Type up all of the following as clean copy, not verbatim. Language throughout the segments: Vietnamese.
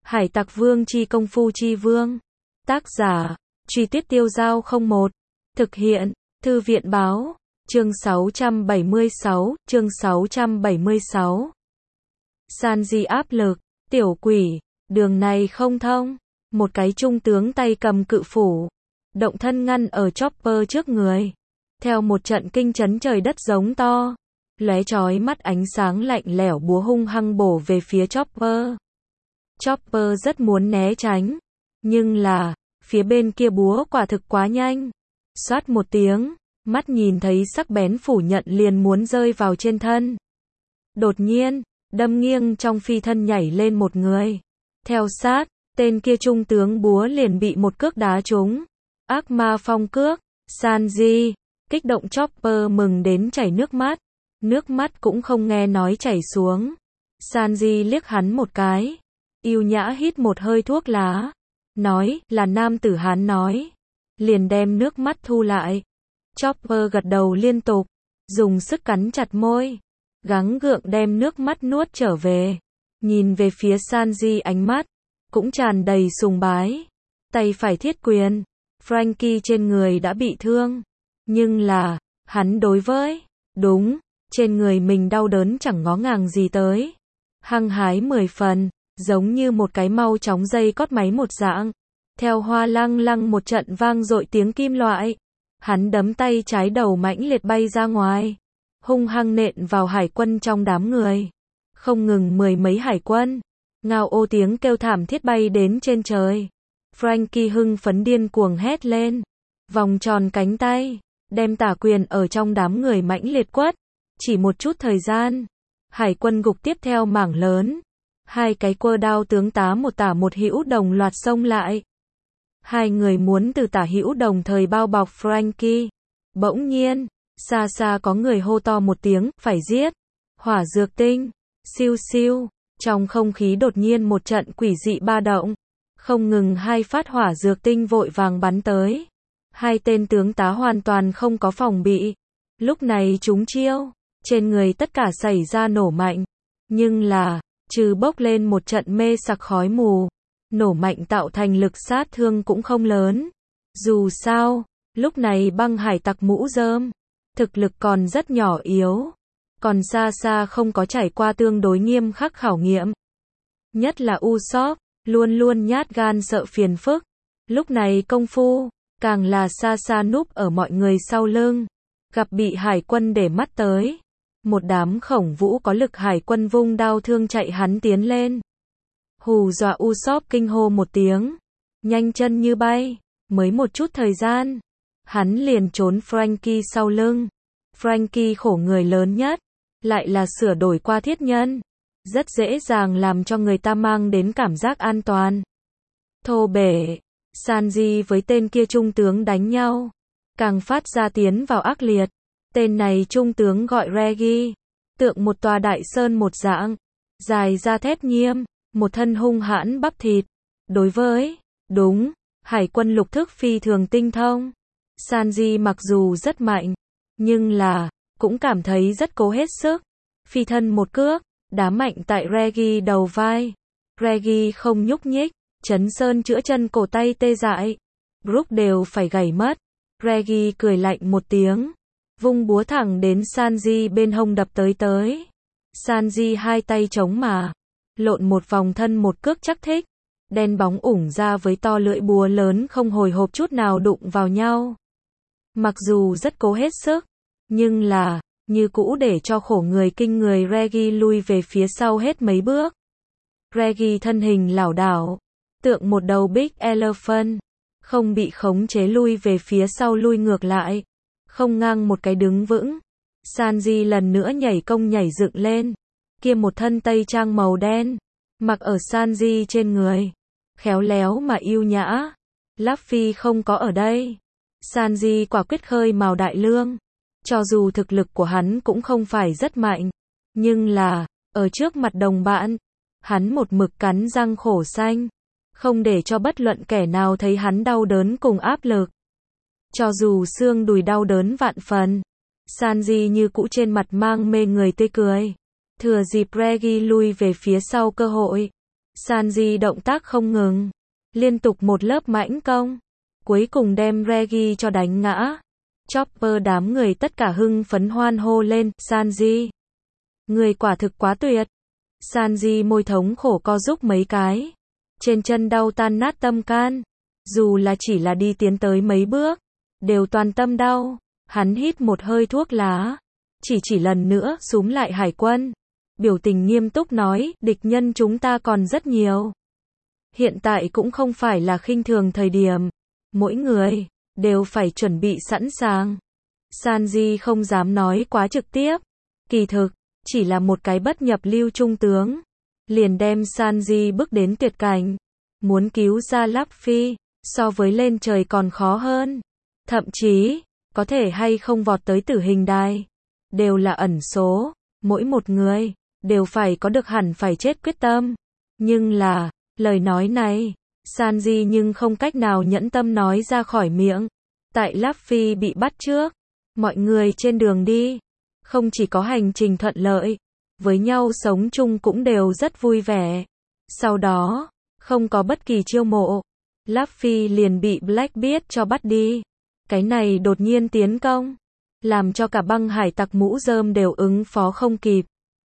Hải Tặc Vương chi công phu chi vương. Tác giả, Truy Tuyết Tiêu Giao 01. Thực hiện, Thư viện báo, chương 676, chương 676. Sanji áp lực, tiểu quỷ, đường này không thông. Một cái trung tướng tay cầm cự phủ, động thân ngăn ở Chopper trước người. Theo một trận kinh chấn trời đất giống to, lóe chói mắt ánh sáng lạnh lẽo búa hung hăng bổ về phía Chopper. Chopper rất muốn né tránh, nhưng là, phía bên kia búa quả thực quá nhanh. Xoát một tiếng, mắt nhìn thấy sắc bén phủ nhận liền muốn rơi vào trên thân. Đột nhiên, đâm nghiêng trong phi thân nhảy lên một người. Theo sát, tên kia trung tướng búa liền bị một cước đá trúng. Ác ma phong cước, Sanji, kích động Chopper mừng đến chảy nước mắt cũng không nghe nói chảy xuống. Sanji liếc hắn một cái, yêu nhã hít một hơi thuốc lá, nói, là nam tử Hán nói, liền đem nước mắt thu lại. Chopper gật đầu liên tục, dùng sức cắn chặt môi, gắng gượng đem nước mắt nuốt trở về, nhìn về phía Sanji ánh mắt cũng tràn đầy sùng bái. Tay phải thiết quyền, Franky trên người đã bị thương, nhưng là, hắn đối với, đúng, trên người mình đau đớn chẳng ngó ngàng gì tới. Hăng hái 10 phần, giống như một cái mau chóng dây cót máy một dạng. Theo hoa lăng lăng một trận vang dội tiếng kim loại, hắn đấm tay trái đầu mãnh liệt bay ra ngoài, hung hăng nện vào hải quân trong đám người. Không ngừng mười mấy hải quân, ngao ô tiếng kêu thảm thiết bay đến trên trời. Franky hưng phấn điên cuồng hét lên, vòng tròn cánh tay, đem tả quyền ở trong đám người mãnh liệt quất. Chỉ một chút thời gian, hải quân gục tiếp theo mảng lớn. Hai cái quơ đao tướng tá một tả một hữu đồng loạt xông lại. Hai người muốn từ tả hữu đồng thời bao bọc Franky. Bỗng nhiên, xa xa có người hô to một tiếng, phải giết. Hỏa dược tinh, siêu siêu, trong không khí đột nhiên một trận quỷ dị ba động. Không ngừng hai phát hỏa dược tinh vội vàng bắn tới. Hai tên tướng tá hoàn toàn không có phòng bị. Lúc này chúng chiêu, trên người tất cả xảy ra nổ mạnh. Nhưng là, trừ bốc lên một trận mê sặc khói mù, nổ mạnh tạo thành lực sát thương cũng không lớn. Dù sao, lúc này băng hải tặc mũ rơm, thực lực còn rất nhỏ yếu, còn xa xa không có trải qua tương đối nghiêm khắc khảo nghiệm. Nhất là Usopp, luôn luôn nhát gan sợ phiền phức. Lúc này công phu, càng là xa xa núp ở mọi người sau lưng, gặp bị hải quân để mắt tới. Một đám khổng vũ có lực hải quân vung đao thương chạy hắn tiến lên. Hù dọa Usopp kinh hô một tiếng, nhanh chân như bay, mới một chút thời gian, hắn liền trốn Franky sau lưng. Franky khổ người lớn nhất, lại là sửa đổi qua thiết nhân, rất dễ dàng làm cho người ta mang đến cảm giác an toàn. Thô bể, Sanji với tên kia trung tướng đánh nhau, càng phát ra tiến vào ác liệt. Tên này trung tướng gọi Reggie, tượng một tòa đại sơn một dạng, dài da thép nghiêm, một thân hung hãn bắp thịt. Đối với, đúng, hải quân lục thức phi thường tinh thông. Sanji mặc dù rất mạnh, nhưng là, cũng cảm thấy rất cố hết sức. Phi thân một cước, đá mạnh tại Reggie đầu vai. Reggie không nhúc nhích, chấn sơn chữa chân cổ tay tê dại. Brook đều phải gãy mất. Reggie cười lạnh một tiếng, vung búa thẳng đến Sanji bên hông đập tới. Sanji hai tay chống mà, lộn một vòng thân một cước chắc thích, đen bóng ủng ra với to lưỡi búa lớn không hồi hộp chút nào đụng vào nhau. Mặc dù rất cố hết sức, nhưng là, như cũ để cho khổ người kinh người Reggie lui về phía sau hết mấy bước. Reggie thân hình lảo đảo, tượng một đầu Big Elephant, không bị khống chế lui về phía sau lui ngược lại. Không ngang một cái đứng vững. Sanji lần nữa nhảy công nhảy dựng lên. Kia một thân tây trang màu đen, mặc ở Sanji trên người, khéo léo mà yêu nhã. Luffy không có ở đây. Sanji quả quyết khơi mào đại lương. Cho dù thực lực của hắn cũng không phải rất mạnh, nhưng là, ở trước mặt đồng bạn, hắn một mực cắn răng khổ xanh, không để cho bất luận kẻ nào thấy hắn đau đớn cùng áp lực. Cho dù xương đùi đau đớn vạn phần, Sanji như cũ trên mặt mang mê người tươi cười. Thừa dịp Reggie lui về phía sau cơ hội, Sanji động tác không ngừng, liên tục một lớp mãnh công, cuối cùng đem Reggie cho đánh ngã. Chopper đám người tất cả hưng phấn hoan hô lên, Sanji, người quả thực quá tuyệt. Sanji môi thống khổ co rúm mấy cái, trên chân đau tan nát tâm can, dù là chỉ là đi tiến tới mấy bước, đều toàn tâm đau. Hắn hít một hơi thuốc lá, chỉ lần nữa xúm lại hải quân, biểu tình nghiêm túc nói, địch nhân chúng ta còn rất nhiều. Hiện tại cũng không phải là khinh thường thời điểm, mỗi người đều phải chuẩn bị sẵn sàng. Sanji không dám nói quá trực tiếp, kỳ thực chỉ là một cái bất nhập lưu trung tướng, liền đem Sanji bước đến tuyệt cảnh. Muốn cứu ra Luffy, so với lên trời còn khó hơn. Thậm chí, có thể hay không vọt tới tử hình đài, đều là ẩn số. Mỗi một người đều phải có được hẳn phải chết quyết tâm. Nhưng là, lời nói này, Sanji nhưng không cách nào nhẫn tâm nói ra khỏi miệng. Tại Luffy bị bắt trước, mọi người trên đường đi, không chỉ có hành trình thuận lợi, với nhau sống chung cũng đều rất vui vẻ. Sau đó, không có bất kỳ chiêu mộ, Luffy liền bị Blackbeard cho bắt đi. Cái này đột nhiên tiến công, làm cho cả băng hải tặc mũ rơm đều ứng phó không kịp.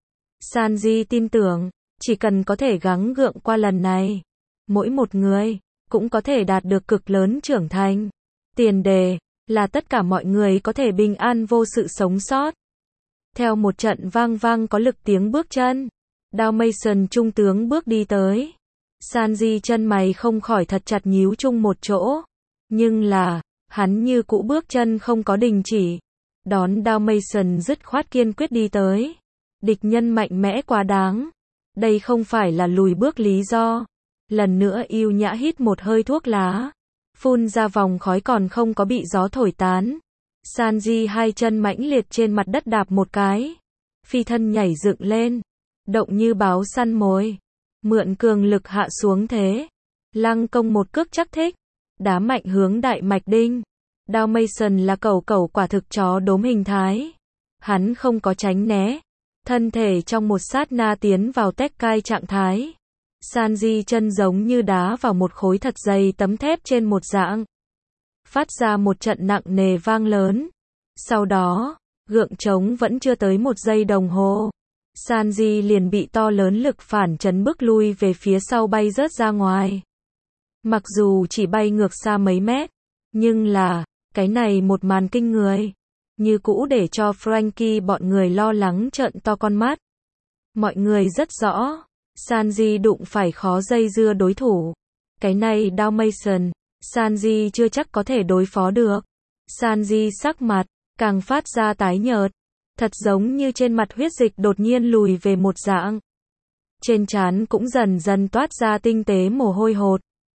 Sanji tin tưởng, chỉ cần có thể gắng gượng qua lần này, mỗi một người cũng có thể đạt được cực lớn trưởng thành. Tiền đề là tất cả mọi người có thể bình an vô sự sống sót. Theo một trận vang vang có lực tiếng bước chân, Dalmatian trung tướng bước đi tới. Sanji chân mày không khỏi thật chặt nhíu chung một chỗ, nhưng là, hắn như cũ bước chân không có đình chỉ. Đón Dalmatian dứt khoát kiên quyết đi tới. Địch nhân mạnh mẽ quá đáng, đây không phải là lùi bước lý do. Lần nữa yêu nhã hít một hơi thuốc lá, phun ra vòng khói còn không có bị gió thổi tán. Sanji hai chân mãnh liệt trên mặt đất đạp một cái, phi thân nhảy dựng lên, động như báo săn mồi, mượn cường lực hạ xuống thế, lăng công một cước chắc thích, đá mạnh hướng đại mạch đinh. Dalmatian là cẩu quả thực chó đốm hình thái, hắn không có tránh né, thân thể trong một sát na tiến vào Tekkai trạng thái. Sanji chân giống như đá vào một khối thật dày tấm thép trên một dạng, phát ra một trận nặng nề vang lớn. Sau đó, gượng trống vẫn chưa tới một giây đồng hồ, Sanji liền bị to lớn lực phản chấn bức lui về phía sau bay rớt ra ngoài. Mặc dù chỉ bay ngược xa mấy mét, nhưng là, cái này một màn kinh người, như cũ để cho Franky bọn người lo lắng trợn to con mắt. Mọi người rất rõ, Sanji đụng phải khó dây dưa đối thủ. Cái này Dalmatian, Sanji chưa chắc có thể đối phó được. Sanji sắc mặt càng phát ra tái nhợt, thật giống như trên mặt huyết dịch đột nhiên lùi về một dạng. Trên trán cũng dần dần toát ra tinh tế mồ hôi hột.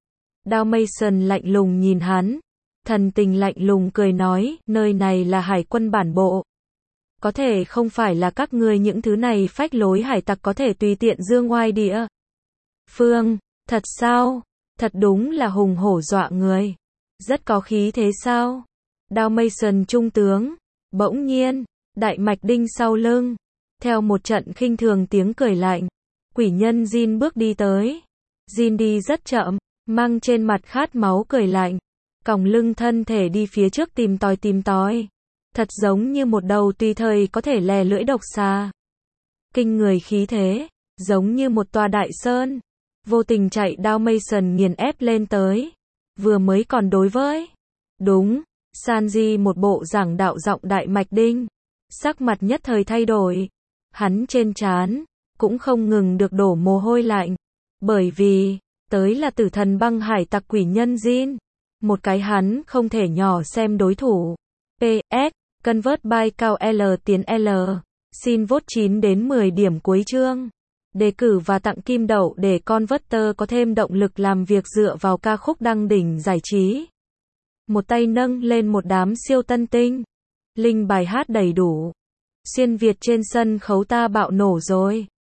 Dalmatian lạnh lùng nhìn hắn, thần tình lạnh lùng cười nói, nơi này là hải quân bản bộ. Có thể không phải là các ngươi những thứ này phách lối hải tặc có thể tùy tiện dương oai địa phương. Thật sao? Thật đúng là hùng hổ dọa người. Rất có khí thế sao? Dalmatian trung tướng. Bỗng nhiên, đại mạch đinh sau lưng, theo một trận khinh thường tiếng cười lạnh, quỷ nhân Jin bước đi tới. Jin đi rất chậm, mang trên mặt khát máu cười lạnh, còng lưng thân thể đi phía trước tìm tòi. Thật giống như một đầu tùy thời có thể lè lưỡi độc xà. Kinh người khí thế, giống như một tòa đại sơn, vô tình chạy Dalmatian nghiền ép lên tới. Vừa mới còn đối với. Đúng, Sanji một bộ giảng đạo giọng đại mạch đinh, sắc mặt nhất thời thay đổi. Hắn trên trán cũng không ngừng được đổ mồ hôi lạnh, bởi vì tới là tử thần băng hải tặc quỷ nhân Jin, một cái hắn không thể nhỏ xem đối thủ. PS, convert by cao L tiến L. Xin vote 9 đến 10 điểm cuối chương. Đề cử và tặng kim đậu để Converter có thêm động lực làm việc dựa vào ca khúc đăng đỉnh giải trí. Một tay nâng lên một đám siêu tân tinh. Link bài hát đầy đủ. Xuyên Việt trên sân khấu ta bạo nổ rồi.